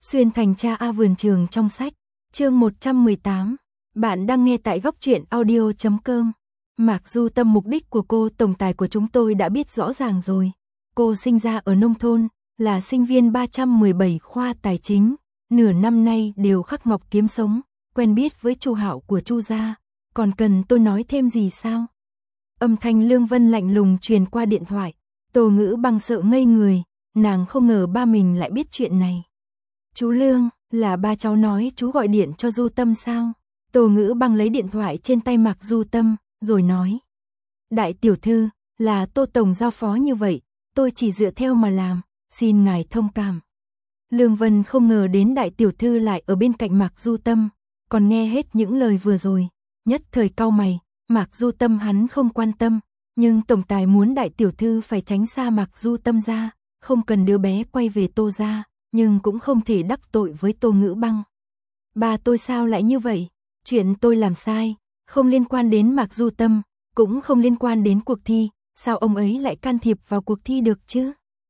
Xuyên thành cha A vườn trường trong sách, chương 118. Bạn đang nghe tại góc truyện audio.com. Mặc dù tâm mục đích của cô tổng tài của chúng tôi đã biết rõ ràng rồi. Cô sinh ra ở nông thôn, là sinh viên 317 khoa tài chính, nửa năm nay đều khắc ngọc kiếm sống, quen biết với Chu Hạo của Chu gia, còn cần tôi nói thêm gì sao? Âm thanh Lương Vân lạnh lùng truyền qua điện thoại, Tô Ngữ Băng sợ ngây người, nàng không ngờ ba mình lại biết chuyện này. Chú Lương, là ba cháu nói chú gọi điện cho Du Tâm sao? Tô Ngữ Băng lấy điện thoại trên tay Mạc Du Tâm, rồi nói. Đại tiểu thư, là Tô Tổng giao phó như vậy, tôi chỉ dựa theo mà làm, xin ngài thông cảm. Lương Vân không ngờ đến đại tiểu thư lại ở bên cạnh Mạc Du Tâm, còn nghe hết những lời vừa rồi, nhất thời cau mày, Mạc Du Tâm hắn không quan tâm, nhưng tổng tài muốn đại tiểu thư phải tránh xa Mạc Du Tâm ra, không cần đứa bé quay về Tô gia, nhưng cũng không thể đắc tội với Tô Ngữ Băng. Ba tôi sao lại như vậy? Chuyện tôi làm sai, không liên quan đến Mạc Du Tâm, cũng không liên quan đến cuộc thi, sao ông ấy lại can thiệp vào cuộc thi được chứ?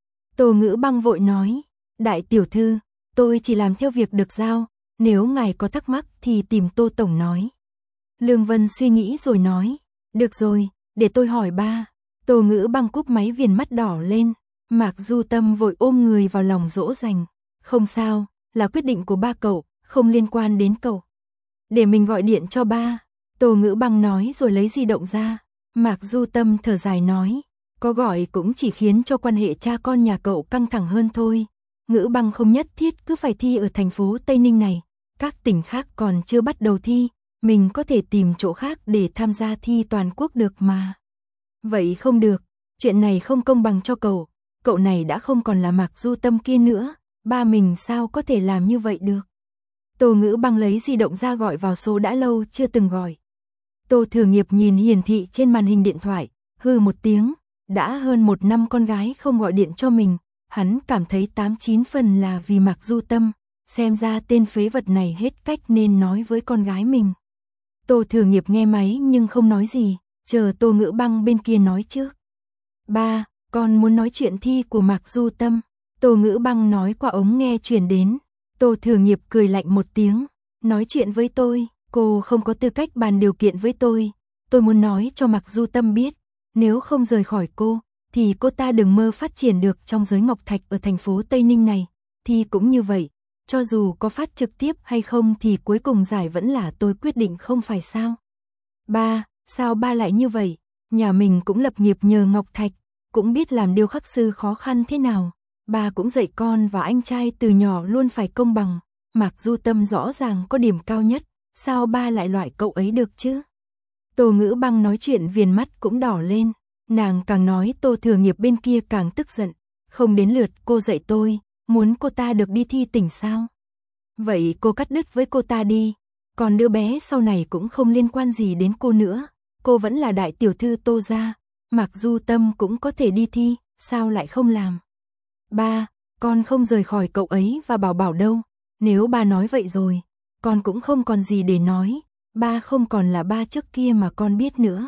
Tô Ngữ Băng vội nói, đại tiểu thư, tôi chỉ làm theo việc được giao, nếu ngài có thắc mắc thì tìm Tô Tổng nói. Lương Vân suy nghĩ rồi nói, được rồi, để tôi hỏi ba. Tô Ngữ Băng cúp máy, viền mắt đỏ lên, Mạc Du Tâm vội ôm người vào lòng dỗ dành. Không sao, là quyết định của ba cậu, không liên quan đến cậu. Để mình gọi điện cho ba. Tô Ngữ Băng nói rồi lấy di động ra. Mạc Du Tâm thở dài nói, có gọi cũng chỉ khiến cho quan hệ cha con nhà cậu căng thẳng hơn thôi. Ngữ Băng không nhất thiết cứ phải thi ở thành phố Tây Ninh này. Các tỉnh khác còn chưa bắt đầu thi, mình có thể tìm chỗ khác để tham gia thi toàn quốc được mà. Vậy không được, chuyện này không công bằng cho cậu. Cậu này đã không còn là Mạc Du Tâm kia nữa, ba mình sao có thể làm như vậy được. Tô Ngữ Băng lấy di động ra gọi vào số đã lâu chưa từng gọi. Tô Thừa Nghiệp nhìn hiển thị trên màn hình điện thoại, hừ một tiếng, đã hơn một năm con gái không gọi điện cho mình, hắn cảm thấy 8-9 phần là vì Mạc Du Tâm, xem ra tên phế vật này hết cách nên nói với con gái mình. Tô Thừa Nghiệp nghe máy nhưng không nói gì, chờ Tô Ngữ Băng bên kia nói trước. Ba, con muốn nói chuyện thi của Mạc Du Tâm. Tô Ngữ Băng nói qua ống nghe truyền đến. Tô Thừa Nghiệp cười lạnh một tiếng, nói chuyện với tôi, cô không có tư cách bàn điều kiện với tôi muốn nói cho Mạc Du Tâm biết, nếu không rời khỏi cô, thì cô ta đừng mơ phát triển được trong giới ngọc thạch ở thành phố Tây Ninh này, thì cũng như vậy, cho dù có phát trực tiếp hay không thì cuối cùng giải vẫn là tôi quyết định không phải sao? Ba, sao ba lại như vậy? Nhà mình cũng lập nghiệp nhờ ngọc thạch, cũng biết làm điêu khắc sư khó khăn thế nào. Ba cũng dạy con và anh trai từ nhỏ luôn phải công bằng. Mạc Du Tâm rõ ràng có điểm cao nhất, sao ba lại loại cậu ấy được chứ? Tô Ngữ Băng nói chuyện viền mắt cũng đỏ lên, nàng càng nói Tô Thừa Nghiệp bên kia càng tức giận. Không đến lượt cô dạy tôi, muốn cô ta được đi thi tỉnh sao? Vậy cô cắt đứt với cô ta đi, còn đứa bé sau này cũng không liên quan gì đến cô nữa. Cô vẫn là đại tiểu thư Tô gia, Mạc Du Tâm cũng có thể đi thi, sao lại không làm? Ba, con không rời khỏi cậu ấy và Bảo Bảo đâu. Nếu ba nói vậy rồi, con cũng không còn gì để nói. Ba không còn là ba trước kia mà con biết nữa.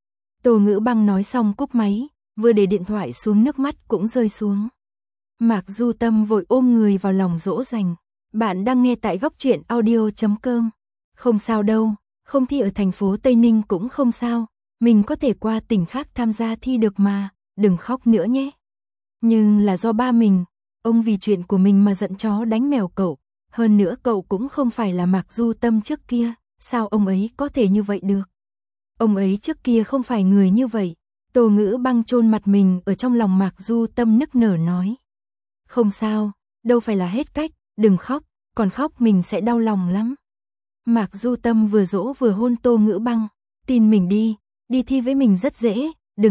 Tô Ngữ Băng nói xong cúp máy, vừa để điện thoại xuống nước mắt cũng rơi xuống. Mạc Du Tâm vội ôm người vào lòng dỗ dành. Bạn đang nghe tại góc truyện audio.com. Không sao đâu, không thi ở thành phố Tây Ninh cũng không sao. Mình có thể qua tỉnh khác tham gia thi được mà, đừng khóc nữa nhé. Nhưng là do ba mình, ông vì chuyện của mình mà giận chó đánh mèo cậu. Hơn nữa cậu cũng không phải là Mạc Du Tâm trước kia, sao ông ấy có thể như vậy được? Ông ấy trước kia không phải người như vậy. Tô Ngữ Băng chôn mặt mình ở trong lòng Mạc Du Tâm nức nở nói. Không sao, đâu phải là hết cách, đừng khóc, còn khóc mình sẽ đau lòng lắm. Mạc Du Tâm vừa dỗ vừa hôn Tô Ngữ Băng, tin mình đi thi với mình rất dễ,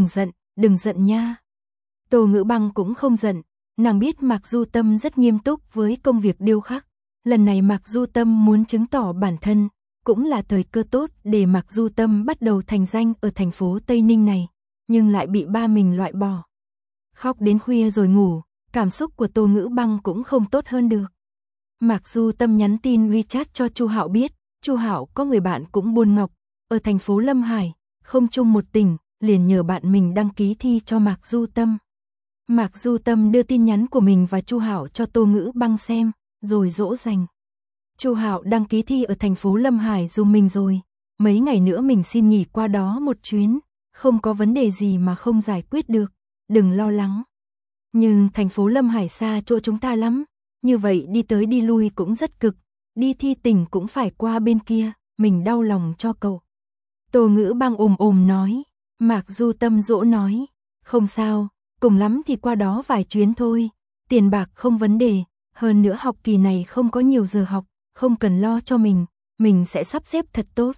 đừng giận nha. Tô Ngữ Băng cũng không giận, nàng biết Mạc Du Tâm rất nghiêm túc với công việc điêu khắc. Lần này Mạc Du Tâm muốn chứng tỏ bản thân, cũng là thời cơ tốt để Mạc Du Tâm bắt đầu thành danh ở thành phố Tây Ninh này, nhưng lại bị ba mình loại bỏ. Khóc đến khuya rồi ngủ, cảm xúc của Tô Ngữ Băng cũng không tốt hơn được. Mạc Du Tâm nhắn tin WeChat cho Chu Hạo biết, Chu Hạo có người bạn cũng buôn ngọc, ở thành phố Lâm Hải, không chung một tỉnh, liền nhờ bạn mình đăng ký thi cho Mạc Du Tâm. Mạc Du Tâm đưa tin nhắn của mình và Chu Hạo cho Tô Ngữ Băng xem, rồi dỗ dành. Chu Hạo đăng ký thi ở thành phố Lâm Hải giùm mình rồi, mấy ngày nữa mình xin nghỉ qua đó một chuyến, không có vấn đề gì mà không giải quyết được, đừng lo lắng. Nhưng thành phố Lâm Hải xa chỗ chúng ta lắm, như vậy đi tới đi lui cũng rất cực, đi thi tỉnh cũng phải qua bên kia, mình đau lòng cho cậu. Tô Ngữ Băng ồm nói. Mạc Du Tâm dỗ nói, không sao, cùng lắm thì qua đó vài chuyến thôi, tiền bạc không vấn đề, hơn nữa học kỳ này không có nhiều giờ học, không cần lo cho mình sẽ sắp xếp thật tốt.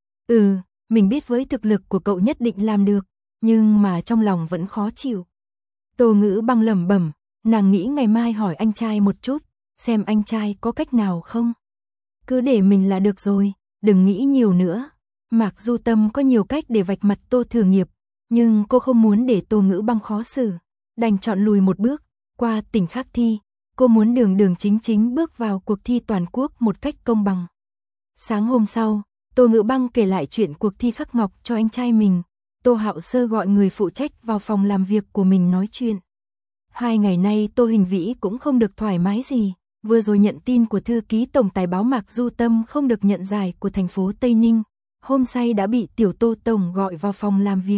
Mình biết với thực lực của cậu nhất định làm được, nhưng mà trong lòng vẫn khó chịu. Tô Ngữ Băng lẩm bẩm, nàng nghĩ ngày mai hỏi anh trai một chút, xem anh trai có cách nào không. Cứ để mình là được rồi, đừng nghĩ nhiều nữa. Mạc Du Tâm có nhiều cách để vạch mặt Tô Thừa Nghiệp, nhưng cô không muốn để Tô Ngữ Băng khó xử, đành chọn lùi một bước, qua tỉnh khác thi. Cô muốn đường chính bước vào cuộc thi toàn quốc một cách công bằng. Sáng hôm sau, Tô Ngữ Băng kể lại chuyện cuộc thi khắc ngọc cho anh trai mình. Tô Hạo Sơ gọi người phụ trách vào phòng làm việc của mình nói chuyện. 2 ngày nay Tô Hình Vĩ cũng không được thoải mái gì, vừa rồi nhận tin của thư ký tổng tài báo Mạc Du Tâm không được nhận giải của thành phố Tây Ninh. Hôm say đã bị tiểu Tô Tổng gọi vào phòng làm việc.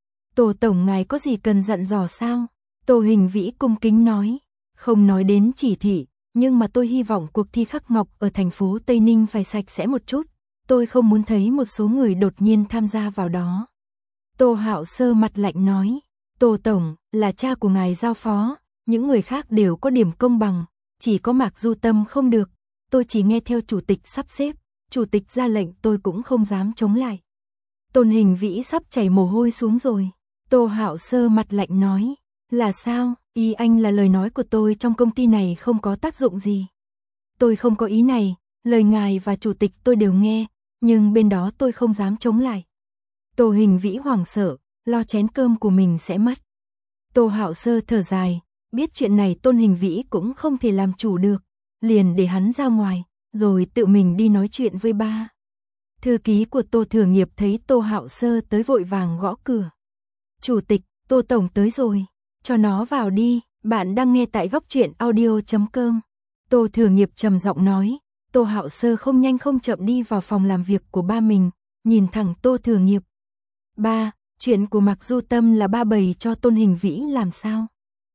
Tô Tổng ngài có gì cần dặn dò sao? Tô Hình Vĩ cung kính nói. Không nói đến chỉ thị, nhưng mà tôi hy vọng cuộc thi khắc ngọc ở thành phố Tây Ninh phải sạch sẽ một chút. Tôi không muốn thấy một số người đột nhiên tham gia vào đó. Tô Hạo Sơ mặt lạnh nói. Tô Tổng, là cha của ngài giao phó, những người khác đều có điểm công bằng, chỉ có Mạc Du Tâm không được. Tôi chỉ nghe theo chủ tịch sắp xếp. Chủ tịch ra lệnh tôi cũng không dám chống lại. Tôn Hình Vĩ sắp chảy mồ hôi xuống rồi. Tô Hạo Sơ mặt lạnh nói. Là sao? Ý anh là lời nói của tôi trong công ty này không có tác dụng gì. Tôi không có ý này, lời ngài và chủ tịch tôi đều nghe, nhưng bên đó tôi không dám chống lại. Tô Hình Vĩ hoảng sợ, lo chén cơm của mình sẽ mất. Tô Hạo Sơ thở dài, biết chuyện này Tôn Hình Vĩ cũng không thể làm chủ được, liền để hắn ra ngoài, rồi tự mình đi nói chuyện với ba. Thư ký của Tô Thừa Nghiệp thấy Tô Hạo Sơ tới vội vàng gõ cửa. Chủ tịch, Tô Tổng tới rồi, cho nó vào đi, bạn đang nghe tại góc truyện audio.com. Tô Thừa Nghiệp trầm giọng nói. Tô Hạo Sơ không nhanh không chậm đi vào phòng làm việc của ba mình, nhìn thẳng Tô Thừa Nghiệp. Ba, chuyện của Mạc Du Tâm là ba bày cho Tôn Hình Vĩ làm sao?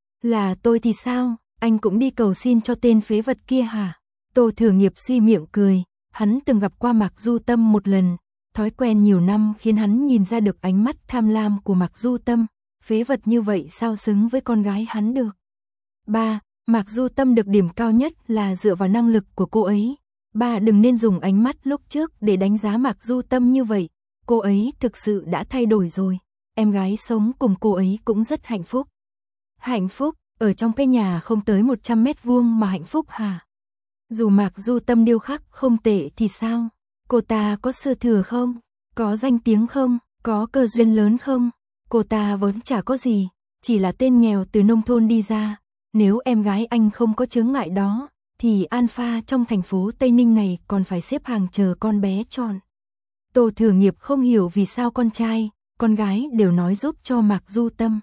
Là tôi thì sao, anh cũng đi cầu xin cho tên phế vật kia hả? Tô Thừa Nghiệp suy miệng cười, hắn từng gặp qua Mạc Du Tâm một lần, thói quen nhiều năm khiến hắn nhìn ra được ánh mắt tham lam của Mạc Du Tâm, phế vật như vậy sao xứng với con gái hắn được. Ba, Mạc Du Tâm được điểm cao nhất là dựa vào năng lực của cô ấy. Ba đừng nên dùng ánh mắt lúc trước để đánh giá Mạc Du Tâm như vậy, cô ấy thực sự đã thay đổi rồi, em gái sống cùng cô ấy cũng rất hạnh phúc. Hạnh phúc, ở trong cái nhà không tới 100 mét vuông mà hạnh phúc hả? Dù Mạc Du Tâm điêu khắc không tệ thì sao? Cô ta có sư thừa không? Có danh tiếng không? Có cơ duyên lớn không? Cô ta vốn chả có gì, chỉ là tên nghèo từ nông thôn đi ra. Nếu em gái anh không có chướng ngại đó, thì Alpha trong thành phố Tây Ninh này còn phải xếp hàng chờ con bé tròn. Tô Thừa Nghiệp không hiểu vì sao con trai, con gái đều nói giúp cho Mạc Du Tâm.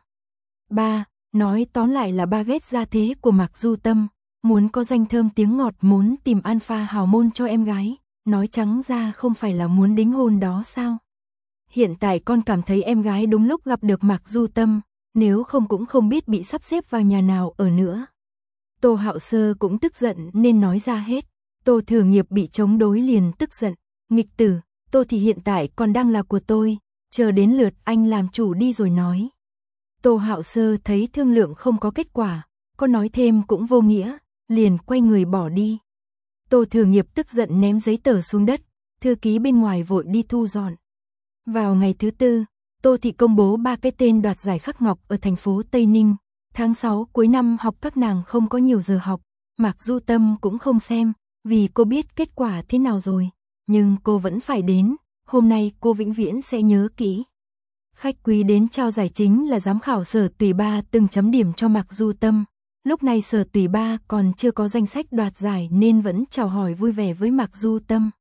Ba, nói tóm lại là ba ghét gia thế của Mạc Du Tâm, muốn có danh thơm tiếng ngọt, muốn tìm Alpha hào môn cho em gái, nói trắng ra không phải là muốn đính hôn đó sao? Hiện tại con cảm thấy em gái đúng lúc gặp được Mạc Du Tâm, nếu không cũng không biết bị sắp xếp vào nhà nào ở nữa. Tô Hạo Sơ cũng tức giận nên nói ra hết. Tô Thừa Nghiệp bị chống đối liền tức giận. Nghịch tử, Tô thì hiện tại còn đang là của tôi, chờ đến lượt anh làm chủ đi rồi nói. Tô Hạo Sơ thấy thương lượng không có kết quả, có nói thêm cũng vô nghĩa, liền quay người bỏ đi. Tô Thừa Nghiệp tức giận ném giấy tờ xuống đất, thư ký bên ngoài vội đi thu dọn. Vào ngày thứ tư, Tô Thị công bố 3 cái tên đoạt giải khắc ngọc ở thành phố Tây Ninh. Tháng 6 cuối năm học các nàng không có nhiều giờ học, Mạc Du Tâm cũng không xem, vì cô biết kết quả thế nào rồi, nhưng cô vẫn phải đến, hôm nay cô vĩnh viễn sẽ nhớ kỹ. Khách quý đến trao giải chính là giám khảo Sở Tùy Ba từng chấm điểm cho Mạc Du Tâm. Lúc này Sở Tùy Ba còn chưa có danh sách đoạt giải nên vẫn chào hỏi vui vẻ với Mạc Du Tâm.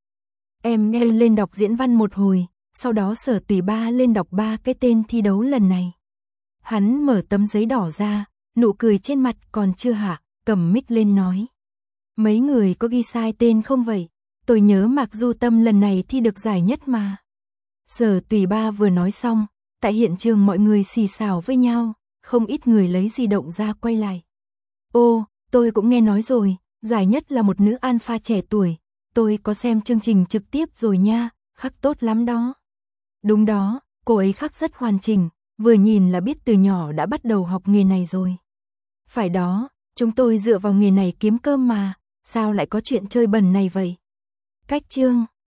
Em nghe lên đọc diễn văn một hồi, sau đó Sở Tùy Ba lên đọc 3 cái tên thi đấu lần này. Hắn mở tấm giấy đỏ ra, nụ cười trên mặt còn chưa hạ, cầm mic lên nói. Mấy người có ghi sai tên không vậy? Tôi nhớ Mạc Du Tâm lần này thi được giải nhất mà. Sở Tùy Ba vừa nói xong, tại hiện trường mọi người xì xào với nhau, không ít người lấy di động ra quay lại. Ô, tôi cũng nghe nói rồi, giải nhất là một nữ alpha trẻ tuổi, tôi có xem chương trình trực tiếp rồi nha, khắc tốt lắm đó. Đúng đó, cô ấy khắc rất hoàn chỉnh, vừa nhìn là biết từ nhỏ đã bắt đầu học nghề này rồi. Phải đó, chúng tôi dựa vào nghề này kiếm cơm mà, sao lại có chuyện chơi bẩn này vậy? Cách chương